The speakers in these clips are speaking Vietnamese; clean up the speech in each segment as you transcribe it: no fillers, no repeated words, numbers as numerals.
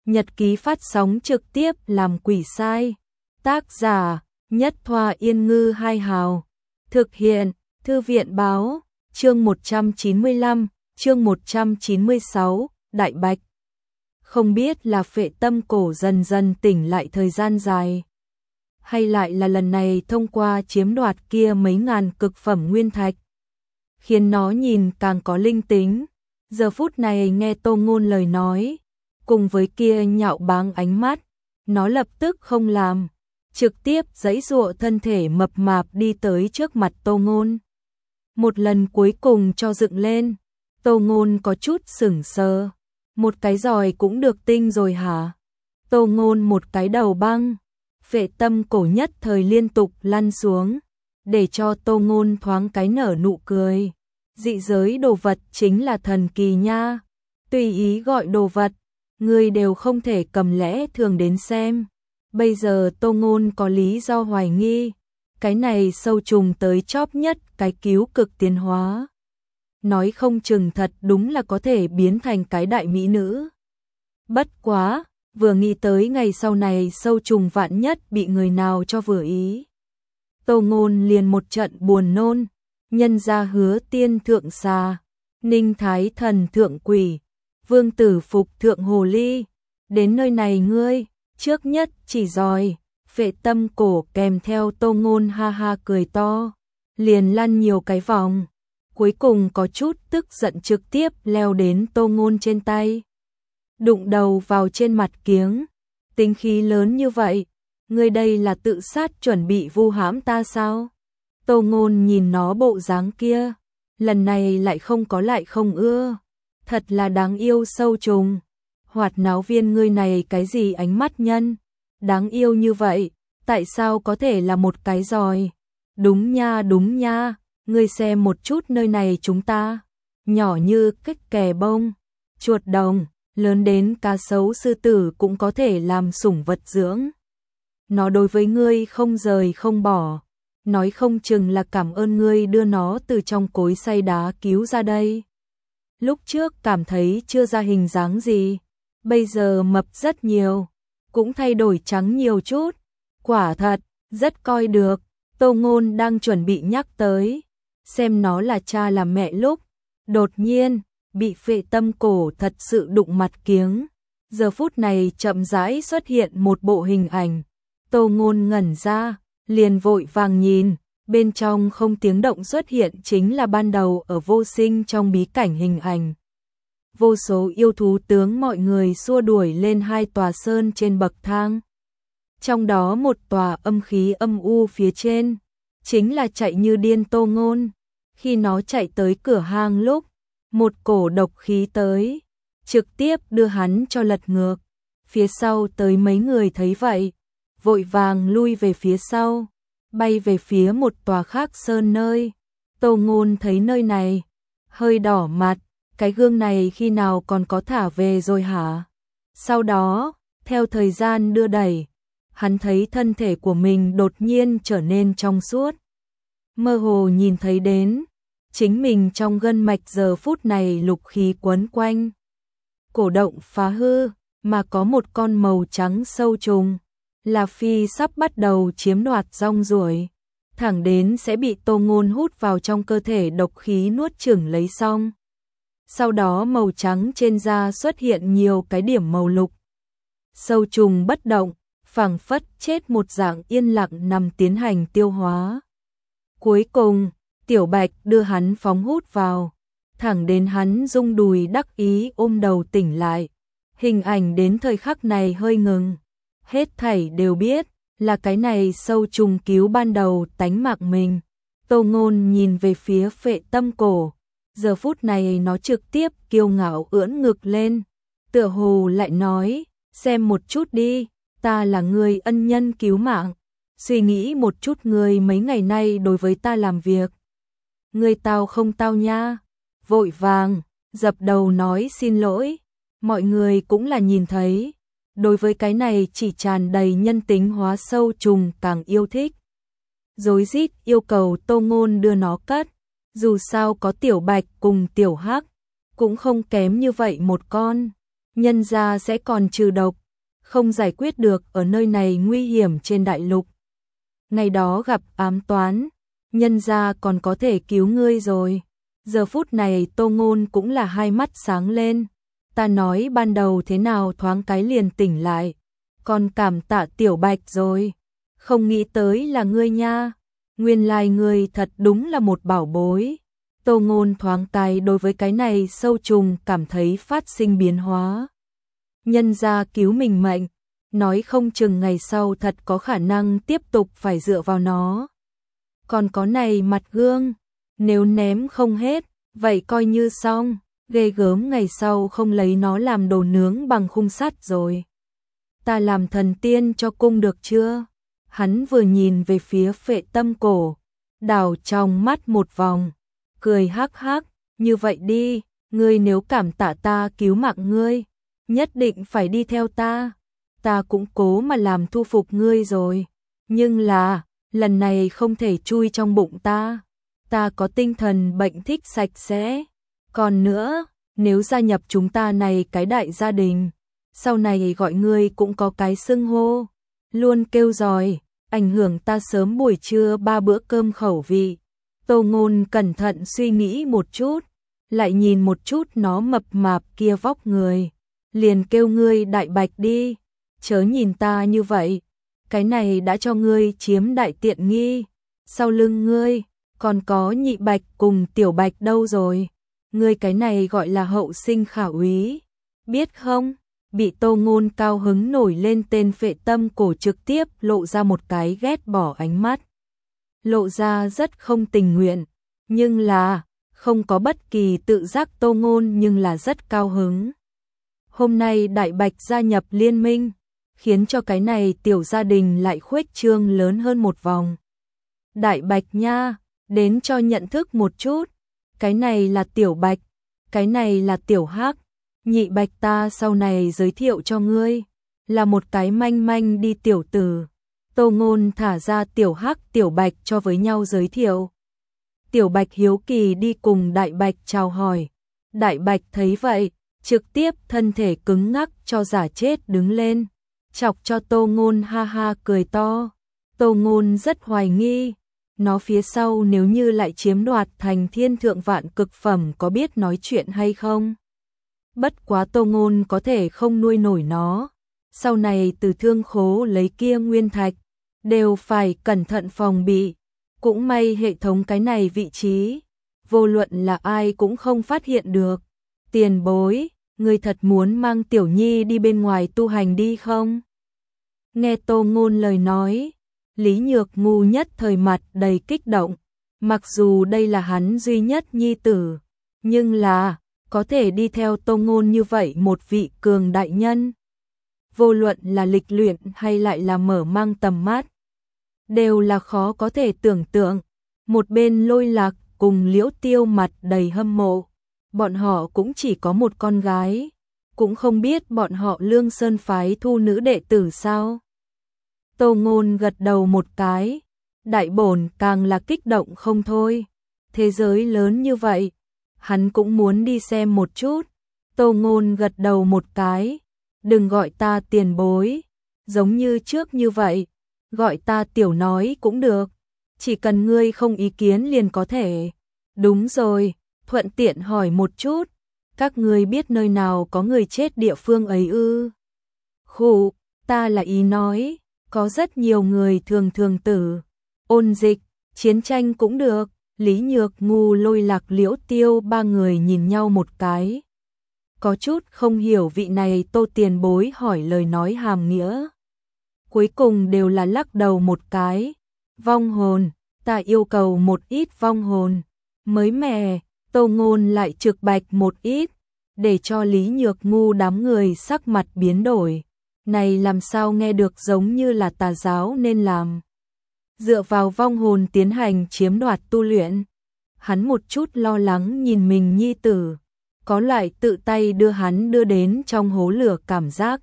nhật ký phát sóng trực tiếp làm quỷ sai. Tác giả, Nhất Thoa Yên Ngư Hai Hào. Thực hiện, Thư viện Báo. Chương 195, chương 196, Đại Bạch. Không biết là Phệ Tâm Cổ dần dần tỉnh lại thời gian dài, hay lại là lần này thông qua chiếm đoạt kia mấy ngàn cực phẩm nguyên thạch, khiến nó nhìn càng có linh tính. Giờ phút này nghe Tô Ngôn lời nói, cùng với kia nhạo báng ánh mắt, nó lập tức không làm, trực tiếp giãy giụa thân thể mập mạp đi tới trước mặt Tô Ngôn. Một lần cuối cùng cho dựng lên, Tô Ngôn có chút sững sờ. Một cái giòi cũng được tinh rồi hả? Tô Ngôn một cái đầu băng. Phệ Tâm Cổ nhất thời liên tục lăn xuống, để cho Tô Ngôn thoáng cái nở nụ cười. Dị giới đồ vật chính là thần kỳ nha. Tùy ý gọi đồ vật, người đều không thể cầm lẽ thường đến xem. Bây giờ Tô Ngôn có lý do hoài nghi, cái này sâu trùng tới chóp nhất cái cứu cực tiến hóa. Nói không chừng thật đúng là có thể biến thành cái đại mỹ nữ. Bất quá, vừa nghĩ tới ngày sau này sâu trùng vạn nhất bị người nào cho vừa ý, Tô Ngôn liền một trận buồn nôn. Nhân gia Hứa Tiên thượng xà, Ninh Thái Thần thượng quỷ, Vương Tử Phục thượng hồ ly, đến nơi này ngươi trước nhất chỉ giỏi. Phệ Tâm Cổ kèm theo Tô Ngôn ha ha cười to, liền lăn nhiều cái vòng, cuối cùng có chút tức giận trực tiếp leo đến Tô Ngôn trên tay, đụng đầu vào trên mặt kiếng. Tính khí lớn như vậy, ngươi đây là tự sát chuẩn bị vu hãm ta sao? Tô Ngôn nhìn nó bộ dáng kia, lần này lại không ưa, thật là đáng yêu sâu trùng. Hoạt náo viên ngươi này cái gì ánh mắt nhân, đáng yêu như vậy, tại sao có thể là một cái giòi? Đúng nha, ngươi xem một chút nơi này chúng ta, nhỏ như cách kè bông, chuột đồng, lớn đến cá sấu sư tử cũng có thể làm sủng vật dưỡng. Nó đối với ngươi không rời không bỏ, nói không chừng là cảm ơn ngươi đưa nó từ trong cối xay đá cứu ra đây. Lúc trước cảm thấy chưa ra hình dáng gì, bây giờ mập rất nhiều, cũng thay đổi trắng nhiều chút, quả thật, rất coi được. Tô Ngôn đang chuẩn bị nhắc tới, xem nó là cha là mẹ lúc, đột nhiên, bị Phệ Tâm Cổ thật sự đụng mặt kiếng. Giờ phút này chậm rãi xuất hiện một bộ hình ảnh, Tô Ngôn ngẩn ra, liền vội vàng nhìn, bên trong không tiếng động xuất hiện chính là ban đầu ở Vô Sinh trong bí cảnh hình ảnh. Vô số yêu thú tướng mọi người xua đuổi lên hai tòa sơn trên bậc thang. Trong đó một tòa âm khí âm u phía trên, chính là chạy như điên Tô Ngôn. Khi nó chạy tới cửa hang lúc, một cổ độc khí tới, trực tiếp đưa hắn cho lật ngược. Phía sau tới mấy người thấy vậy, vội vàng lui về phía sau, bay về phía một tòa khác sơn nơi. Tô Ngôn thấy nơi này, hơi đỏ mặt, cái gương này khi nào còn có thả về rồi hả? Sau đó, theo thời gian đưa đẩy, hắn thấy thân thể của mình đột nhiên trở nên trong suốt. Mơ hồ nhìn thấy đến, chính mình trong gân mạch giờ phút này lục khí quấn quanh. Cổ động phá hư, mà có một con màu trắng sâu trùng, là phi sắp bắt đầu chiếm đoạt rong ruổi, thẳng đến sẽ bị Tô Ngôn hút vào trong cơ thể độc khí nuốt chửng lấy xong. Sau đó màu trắng trên da xuất hiện nhiều cái điểm màu lục. Sâu trùng bất động, phảng phất chết một dạng yên lặng nằm tiến hành tiêu hóa. Cuối cùng, Tiểu Bạch đưa hắn phóng hút vào, thẳng đến hắn rung đùi đắc ý ôm đầu tỉnh lại. Hình ảnh đến thời khắc này hơi ngừng. Hết thảy đều biết là cái này sâu trùng cứu ban đầu tánh mạng mình. Tô Ngôn nhìn về phía Phệ Tâm Cổ. Giờ phút này nó trực tiếp kiêu ngạo ưỡn ngực lên, tựa hồ lại nói, xem một chút đi, ta là người ân nhân cứu mạng, suy nghĩ một chút người mấy ngày nay đối với ta làm việc. Người tao không tao nha, vội vàng, dập đầu nói xin lỗi, mọi người cũng là nhìn thấy, đối với cái này chỉ tràn đầy nhân tính hóa sâu trùng càng yêu thích. Rối rít yêu cầu Tô Ngôn đưa nó cất. Dù sao có Tiểu Bạch cùng Tiểu Hắc, cũng không kém như vậy một con. nhân gia sẽ còn trừ độc, không giải quyết được ở nơi này nguy hiểm trên đại lục. Ngày đó gặp ám toán, nhân gia còn có thể cứu ngươi rồi. Giờ phút này Tô Ngôn cũng là hai mắt sáng lên. Ta nói ban đầu thế nào thoáng cái liền tỉnh lại. Còn cảm tạ Tiểu Bạch rồi. Không nghĩ tới là ngươi nha. Nguyên lai ngươi thật đúng là một bảo bối. Tô Ngôn thoáng cái đối với cái này sâu trùng cảm thấy phát sinh biến hóa. Nhân gia cứu mình mệnh, nói không chừng ngày sau thật có khả năng tiếp tục phải dựa vào nó. Còn có này mặt gương, nếu ném không hết, vậy coi như xong, ghê gớm ngày sau không lấy nó làm đồ nướng bằng khung sắt rồi. Ta làm thần tiên cho cung được chưa? Hắn vừa nhìn về phía Phệ Tâm Cổ, đảo trong mắt một vòng, cười hắc hắc, như vậy đi, ngươi nếu cảm tạ ta cứu mạng ngươi, nhất định phải đi theo ta. Ta cũng cố mà làm thu phục ngươi rồi, nhưng là, lần này không thể chui trong bụng ta. Ta có tinh thần bệnh thích sạch sẽ. Còn nữa, nếu gia nhập chúng ta này cái đại gia đình, sau này gọi ngươi cũng có cái xưng hô, luôn kêu giỏi, ảnh hưởng ta sớm buổi trưa 3 bữa cơm khẩu vị. Tô Ngôn cẩn thận suy nghĩ một chút, lại nhìn một chút nó mập mạp kia vóc người, liền kêu ngươi Đại Bạch đi, chớ nhìn ta như vậy, cái này đã cho ngươi chiếm đại tiện nghi, sau lưng ngươi còn có Nhị Bạch cùng Tiểu Bạch đâu rồi, ngươi cái này gọi là hậu sinh khả úy, biết không? Bị Tô Ngôn cao hứng nổi lên tên Phệ Tâm Cổ trực tiếp lộ ra một cái ghét bỏ ánh mắt, lộ ra rất không tình nguyện, nhưng là không có bất kỳ tự giác. Tô Ngôn nhưng là rất cao hứng. Hôm nay Đại Bạch gia nhập liên minh, khiến cho cái này tiểu gia đình lại khuếch trương lớn hơn một vòng. Đại Bạch nha, đến cho nhận thức một chút, cái này là Tiểu Bạch, cái này là Tiểu Hắc, Nhị Bạch ta sau này giới thiệu cho ngươi, là một cái manh manh đi tiểu tử. Tô Ngôn thả ra Tiểu Hắc Tiểu Bạch cho với nhau giới thiệu. Tiểu Bạch hiếu kỳ đi cùng Đại Bạch chào hỏi. Đại Bạch thấy vậy, trực tiếp thân thể cứng ngắc cho giả chết đứng lên, chọc cho Tô Ngôn ha ha cười to. Tô Ngôn rất hoài nghi, nó phía sau nếu như lại chiếm đoạt thành thiên thượng vạn cực phẩm có biết nói chuyện hay không? Bất quá Tô Ngôn có thể không nuôi nổi nó, sau này từ thương khố lấy kia nguyên thạch, đều phải cẩn thận phòng bị. Cũng may hệ thống cái này vị trí, vô luận là ai cũng không phát hiện được. Tiền bối, ngươi thật muốn mang Tiểu Nhi đi bên ngoài tu hành đi không? Nghe Tô Ngôn lời nói, Lý Nhược ngu nhất thời mặt đầy kích động. Mặc dù đây là hắn duy nhất nhi tử, nhưng là có thể đi theo Tô Ngôn như vậy một vị cường đại nhân, vô luận là lịch luyện hay lại là mở mang tầm mắt, đều là khó có thể tưởng tượng. Một bên Lôi Lạc cùng Liễu Tiêu mặt đầy hâm mộ, bọn họ cũng chỉ có một con gái, cũng không biết bọn họ Lương Sơn phái thu nữ đệ tử sao. Tô Ngôn gật đầu một cái, Đại Bổn càng là kích động không thôi. Thế giới lớn như vậy, hắn cũng muốn đi xem một chút. Tô Ngôn gật đầu một cái, đừng gọi ta tiền bối, giống như trước như vậy, gọi ta tiểu nói cũng được, chỉ cần ngươi không ý kiến liền có thể. Đúng rồi, thuận tiện hỏi một chút, các ngươi biết nơi nào có người chết địa phương ấy ư? Khụ, ta là ý nói, có rất nhiều người thường thường tử, ôn dịch, chiến tranh cũng được. Lý Nhược ngu Lôi Lạc Liễu Tiêu ba người nhìn nhau một cái, có chút không hiểu vị này Tô tiền bối hỏi lời nói hàm nghĩa. Cuối cùng đều là lắc đầu một cái. Vong hồn, ta yêu cầu một ít vong hồn mới mẻ. Tô Ngôn lại trực bạch một ít, để cho Lý Nhược ngu đám người sắc mặt biến đổi. Này làm sao nghe được giống như là tà giáo nên làm. Dựa vào vong hồn tiến hành chiếm đoạt tu luyện. Hắn một chút lo lắng nhìn mình nhi tử, có loại tự tay đưa hắn đưa đến trong hố lửa cảm giác.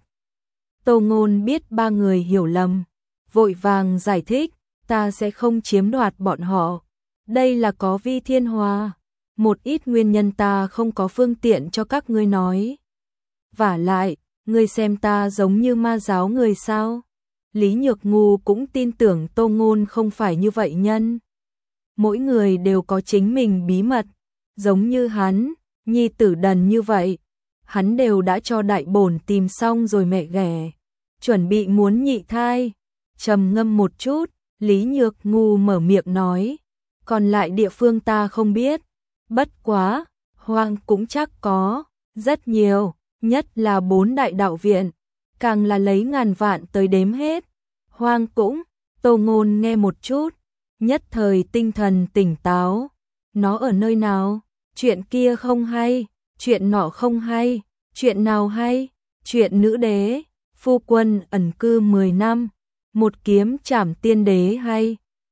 Tô Ngôn biết ba người hiểu lầm, vội vàng giải thích, ta sẽ không chiếm đoạt bọn họ. Đây là có vi thiên hòa, một ít nguyên nhân ta không có phương tiện cho các ngươi nói. Vả lại, ngươi xem ta giống như ma giáo người sao? Lý Nhược Ngu cũng tin tưởng Tô Ngôn không phải như vậy nhân. Mỗi người đều có chính mình bí mật, giống như hắn, nhi tử đần như vậy. Hắn đều đã cho đại bổn tìm xong rồi mẹ ghẻ, chuẩn bị muốn nhị thai. Trầm ngâm một chút, Lý Nhược Ngu mở miệng nói, còn lại địa phương ta không biết, bất quá, Hoang cũng chắc có, rất nhiều, nhất là 4 đại đạo viện, càng là lấy ngàn vạn tới đếm hết. Hoang cũng, Tô Ngôn nghe một chút, nhất thời tinh thần tỉnh táo. Nó ở nơi nào? Chuyện kia không hay, chuyện nọ không hay, chuyện nào hay? Chuyện nữ đế, phu quân ẩn cư 10 năm, một kiếm trảm tiên đế hay,